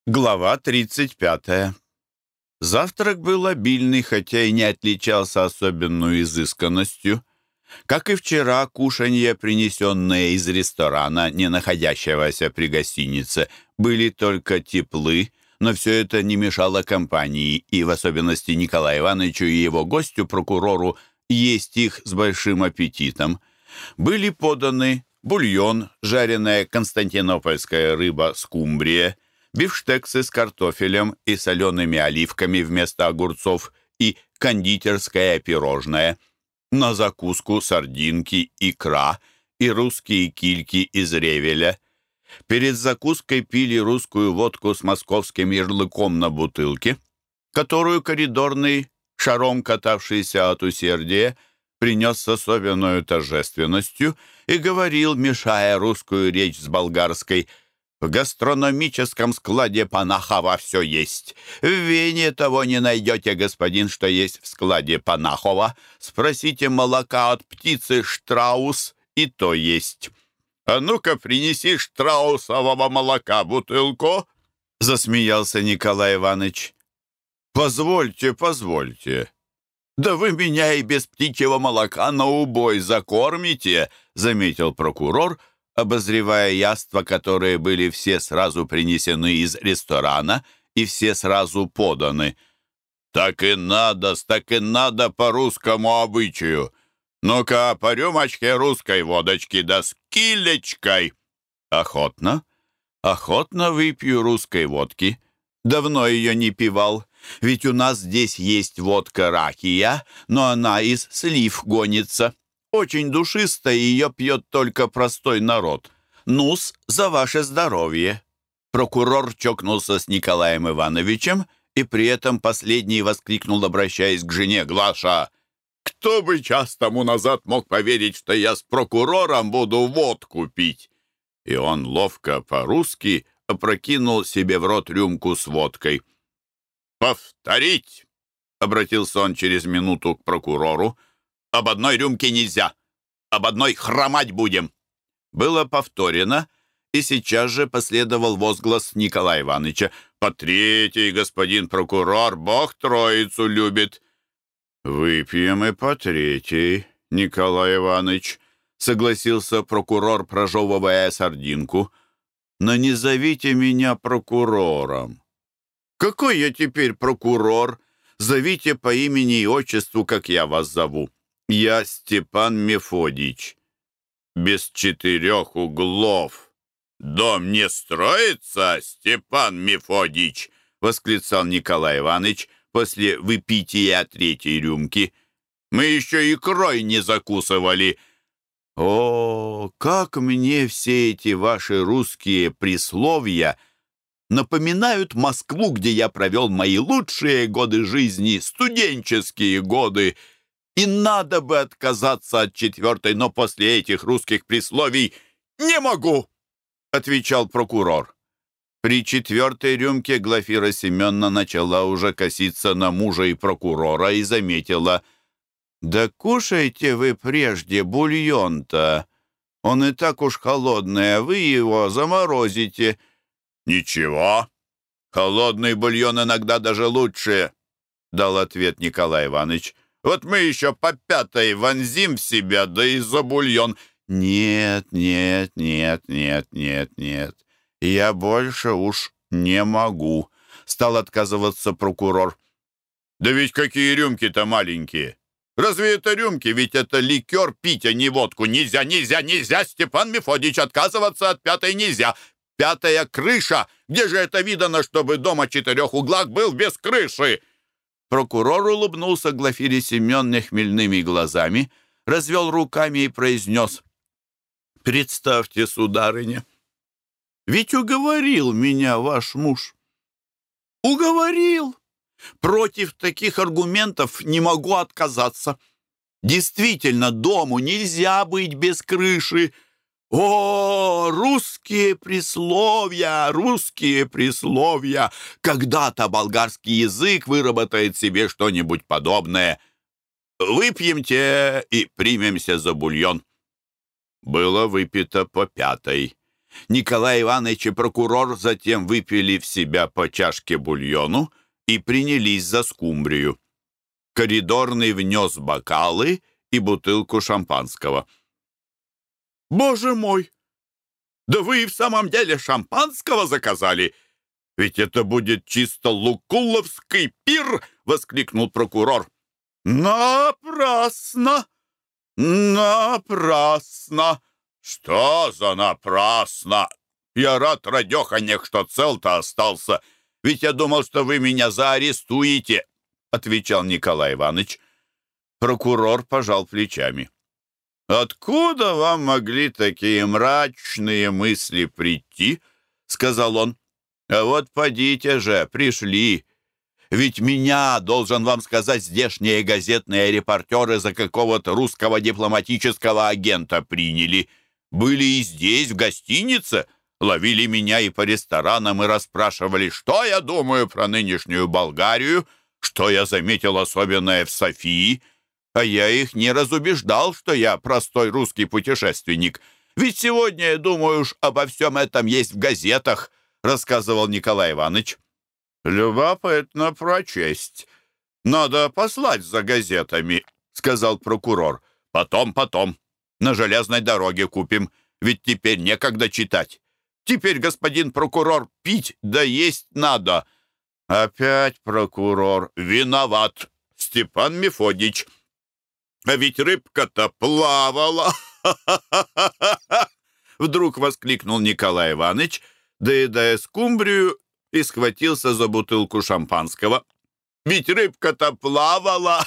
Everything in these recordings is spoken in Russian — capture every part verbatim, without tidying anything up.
Глава тридцать пятая. Завтрак был обильный, хотя и не отличался особенной изысканностью. Как и вчера, кушанья, принесенные из ресторана, не находящегося при гостинице, были только теплы, но все это не мешало компании, и в особенности Николаю Ивановичу и его гостю, прокурору, есть их с большим аппетитом. Были поданы бульон, жареная константинопольская рыба скумбрия, бифштексы с картофелем и солеными оливками вместо огурцов и кондитерское пирожное. На закуску сардинки, икра и русские кильки из ревеля. Перед закуской пили русскую водку с московским ярлыком на бутылке, которую коридорный, шаром катавшийся от усердия, принес с особенной торжественностью и говорил, мешая русскую речь с болгарской: «В гастрономическом складе Панахова все есть. В Вене того не найдете, господин, что есть в складе Панахова. Спросите молока от птицы Штраус, и то есть. А ну-ка, принеси штраусового молока бутылку», — засмеялся Николай Иванович. «Позвольте, позвольте. Да вы меня и без птичьего молока на убой закормите», — заметил прокурор, обозревая яства, которые были все сразу принесены из ресторана и все сразу поданы. «Так и надо, так и надо по русскому обычаю. Ну-ка, по рюмочке русской водочки, да с килечкой». «Охотно, охотно выпью русской водки. Давно ее не пивал, ведь у нас здесь есть водка ракия, но она из слив гонится. Очень душистая, ее пьет только простой народ. Ну-с, за ваше здоровье». Прокурор чокнулся с Николаем Ивановичем, и при этом последний воскликнул, обращаясь к жене: «Глаша, кто бы час тому назад мог поверить, что я с прокурором буду водку пить?» И он ловко по-русски опрокинул себе в рот рюмку с водкой. «Повторить!» — обратился он через минуту к прокурору. «Об одной рюмке нельзя. Об одной хромать будем». Было повторено, и сейчас же последовал возглас Николая Ивановича: «По третьей, господин прокурор, Бог троицу любит». «Выпьем и по третьей, Николай Иванович», — согласился прокурор, прожевывая сардинку. «Но не зовите меня прокурором». «Какой я теперь прокурор? Зовите по имени и отчеству, как я вас зову. Я Степан Мефодич». «Без четырех углов дом не строится, Степан Мефодич!» — восклицал Николай Иванович после выпития третьей рюмки. «Мы еще икрой не закусывали». «О, как мне все эти ваши русские присловия напоминают Москву, где я провел мои лучшие годы жизни, студенческие годы. И надо бы отказаться от четвертой, но после этих русских присловий не могу», — отвечал прокурор. При четвертой рюмке Глафира Семеновна начала уже коситься на мужа и прокурора и заметила: «Да кушайте вы прежде бульон-то. Он и так уж холодный, а вы его заморозите». «Ничего, холодный бульон иногда даже лучше», — дал ответ Николай Иванович. «Вот мы еще по пятой вонзим в себя, да и за бульон». «Нет, нет, нет, нет, нет, нет. Я больше уж не могу», — стал отказываться прокурор. «Да ведь какие рюмки-то маленькие! Разве это рюмки? Ведь это ликер пить, а не водку. Нельзя, нельзя, нельзя, Степан Мефодич, отказываться от пятой нельзя. Пятая крыша! Где же это видано, чтобы дом о четырех углах был без крыши?» Прокурор улыбнулся Глафире Семеновне хмельными глазами, развел руками и произнес: «Представьте, сударыня, ведь уговорил меня ваш муж. Уговорил. Против таких аргументов не могу отказаться. Действительно, дому нельзя быть без крыши. О, русские присловия, русские присловия! Когда-то болгарский язык выработает себе что-нибудь подобное. Выпьемте и примемся за бульон». Было выпито по пятой. Николай Иванович и прокурор затем выпили в себя по чашке бульону и принялись за скумбрию. Коридорный внес бокалы и бутылку шампанского. «Боже мой! Да вы и в самом деле шампанского заказали? Ведь это будет чисто лукулловский пир!» — воскликнул прокурор. «Напрасно! Напрасно! Что за напрасно? Я рад, радеханек, что цел-то остался. Ведь я думал, что вы меня заарестуете!» — отвечал Николай Иванович. Прокурор пожал плечами. «Откуда вам могли такие мрачные мысли прийти?» — сказал он. «А вот подите же, пришли. Ведь меня, должен вам сказать, здешние газетные репортеры за какого-то русского дипломатического агента приняли. Были и здесь, в гостинице, ловили меня и по ресторанам и расспрашивали, что я думаю про нынешнюю Болгарию, что я заметил особенное в Софии. А я их не разубеждал, что я простой русский путешественник. Ведь сегодня, я думаю, уж обо всем этом есть в газетах», — рассказывал Николай Иванович. «Любопытно прочесть. Надо послать за газетами», — сказал прокурор. «Потом, потом. На железной дороге купим. Ведь теперь некогда читать. Теперь, господин прокурор, пить да есть надо». «Опять прокурор. Виноват. Степан Мефодич. А ведь рыбка-то плавала!» Вдруг воскликнул Николай Иванович, доедая скумбрию, и схватился за бутылку шампанского. «Ведь рыбка-то плавала!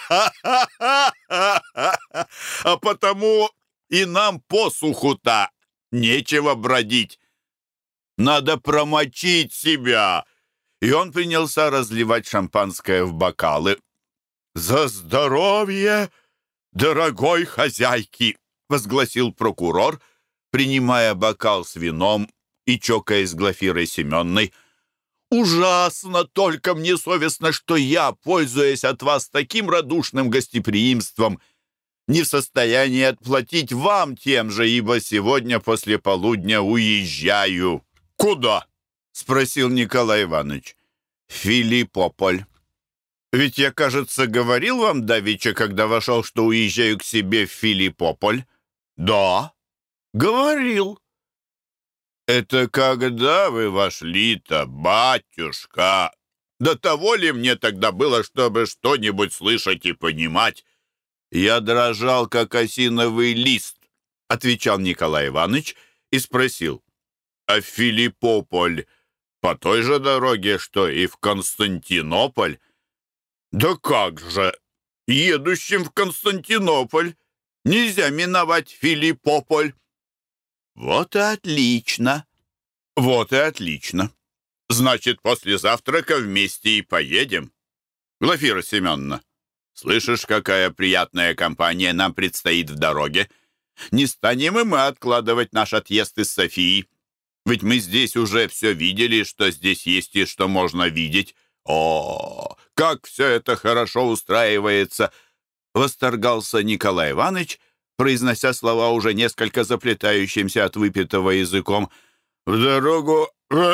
А потому и нам посуху-то нечего бродить. Надо промочить себя!» И он принялся разливать шампанское в бокалы. «За здоровье дорогой хозяйки!» — возгласил прокурор, принимая бокал с вином и чокаясь с Глафирой Семенной. «Ужасно только мне совестно, что я, пользуясь от вас таким радушным гостеприимством, не в состоянии отплатить вам тем же, ибо сегодня после полудня уезжаю». «Куда?» — спросил Николай Иванович. «Филиппополь. Ведь я, кажется, говорил вам давеча, когда вошел, что уезжаю к себе в Филиппополь». «Да, говорил». «Это когда вы вошли-то, батюшка? До того ли мне тогда было, чтобы что-нибудь слышать и понимать?» «Я дрожал, как осиновый лист», — отвечал Николай Иванович и спросил. «А Филиппополь по той же дороге, что и в Константинополь?» «Да как же! Едущим в Константинополь нельзя миновать Филиппополь». «Вот и отлично! Вот и отлично! Значит, после завтрака вместе и поедем. Глафира Семеновна, слышишь, какая приятная компания нам предстоит в дороге? Не станем и мы откладывать наш отъезд из Софии. Ведь мы здесь уже все видели, что здесь есть и что можно видеть. О, как все это хорошо устраивается!» Восторгался Николай Иванович, произнося слова уже несколько заплетающимся от выпитого языком. «В дорогу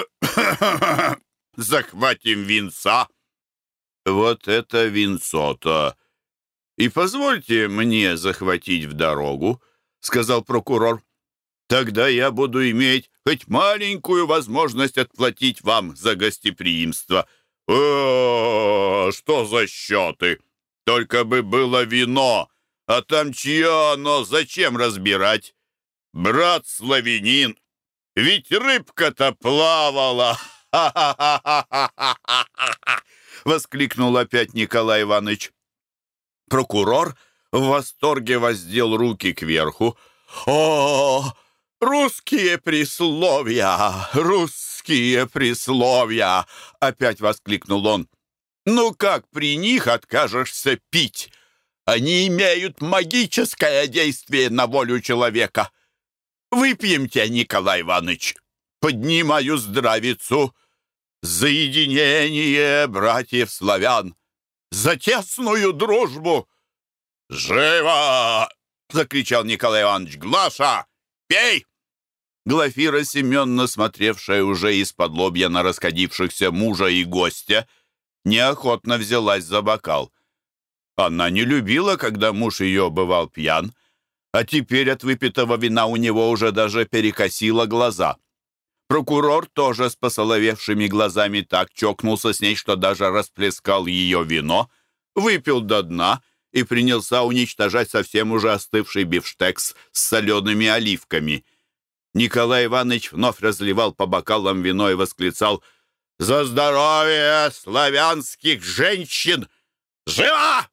захватим винца». «Вот это винцо-то! И позвольте мне захватить в дорогу», — сказал прокурор. «Тогда я буду иметь хоть маленькую возможность отплатить вам за гостеприимство». «О, что за счеты! Только бы было вино! А там чье оно, зачем разбирать? Брат славянин, ведь рыбка-то плавала!» Воскликнул опять Николай Иванович. Прокурор в восторге воздел руки кверху. «О, русские присловия! Русские присловия!» Опять воскликнул он. «Ну как при них откажешься пить? Они имеют магическое действие на волю человека. Выпьемте, Николай Иванович. Поднимаю здравицу. За единение братьев славян, за тесную дружбу!» «Живо!» — закричал Николай Иванович. «Глаша, пей!» Глафира Семеновна, смотревшая уже из-под лобья на расходившихся мужа и гостя, неохотно взялась за бокал. Она не любила, когда муж ее бывал пьян, а теперь от выпитого вина у него уже даже перекосило глаза. Прокурор тоже с посоловевшими глазами так чокнулся с ней, что даже расплескал ее вино, выпил до дна и принялся уничтожать совсем уже остывший бифштекс с солеными оливками. Николай Иванович вновь разливал по бокалам вино и восклицал: «За здоровье славянских женщин! Живо!